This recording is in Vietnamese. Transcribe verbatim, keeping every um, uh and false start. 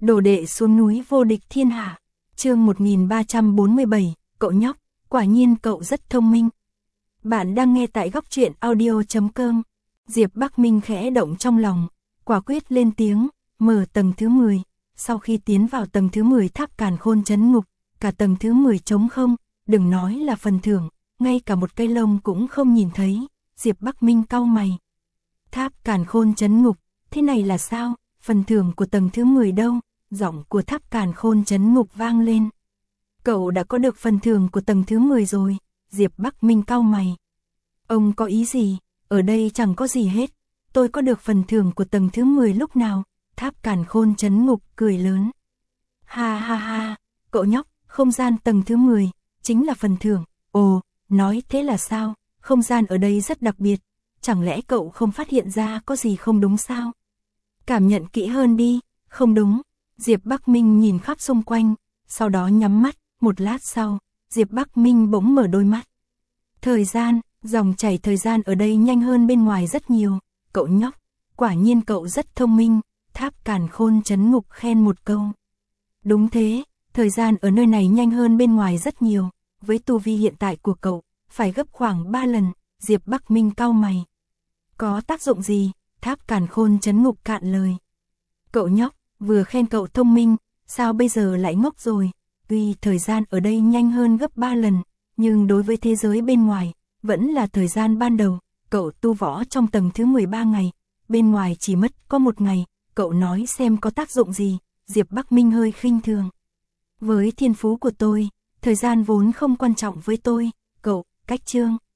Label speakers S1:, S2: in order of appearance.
S1: Đồ đệ xuống núi vô địch thiên hạ. Chương một nghìn ba trăm bốn mươi bảy, cậu nhóc, quả nhiên cậu rất thông minh. Bạn đang nghe tại góc truyện audio chấm com. Diệp Bắc Minh khẽ động trong lòng, quả quyết lên tiếng, mở tầng thứ mười. Sau khi tiến vào tầng thứ mười tháp Càn Khôn trấn ngục, cả tầng thứ mười trống không, đừng nói là phần thưởng, ngay cả một cây lông cũng không nhìn thấy. Diệp Bắc Minh cau mày. Tháp Càn Khôn trấn ngục, thế này là sao? Phần thưởng của tầng thứ mười đâu? Giọng của tháp Càn Khôn trấn ngục vang lên. Cậu đã có được phần thưởng của tầng thứ mười rồi. Diệp Bắc Minh cau mày. Ông có ý gì? Ở đây chẳng có gì hết. Tôi có được phần thưởng của tầng thứ mười lúc nào? Tháp Càn Khôn trấn ngục cười lớn. Ha ha ha, cậu nhóc, không gian tầng thứ mười, chính là phần thưởng. Ồ, nói thế là sao? Không gian ở đây rất đặc biệt. Chẳng lẽ cậu không phát hiện ra có gì không đúng sao? Cảm nhận kỹ hơn đi. Không đúng. Diệp Bắc Minh nhìn khắp xung quanh, sau đó nhắm mắt. Một lát sau, Diệp Bắc Minh bỗng mở đôi mắt. Thời gian, dòng chảy thời gian ở đây nhanh hơn bên ngoài rất nhiều. Cậu nhóc, quả nhiên cậu rất thông minh. Tháp Càn Khôn trấn ngục khen một câu. Đúng thế, thời gian ở nơi này nhanh hơn bên ngoài rất nhiều. Với tu vi hiện tại của cậu, phải gấp khoảng ba lần. Diệp Bắc Minh cau mày. Có tác dụng gì? Tháp Càn Khôn trấn ngục cạn lời. Cậu nhóc, vừa khen cậu thông minh, sao bây giờ lại ngốc rồi? Tuy thời gian ở đây nhanh hơn gấp ba lần, nhưng đối với thế giới bên ngoài, vẫn là thời gian ban đầu. Cậu tu võ trong tầng thứ mười ba ngày, bên ngoài chỉ mất có một ngày. Cậu nói xem có tác dụng gì? Diệp Bắc Minh hơi khinh thường. Với thiên phú của tôi, thời gian vốn không quan trọng với tôi. Cậu, cách chương.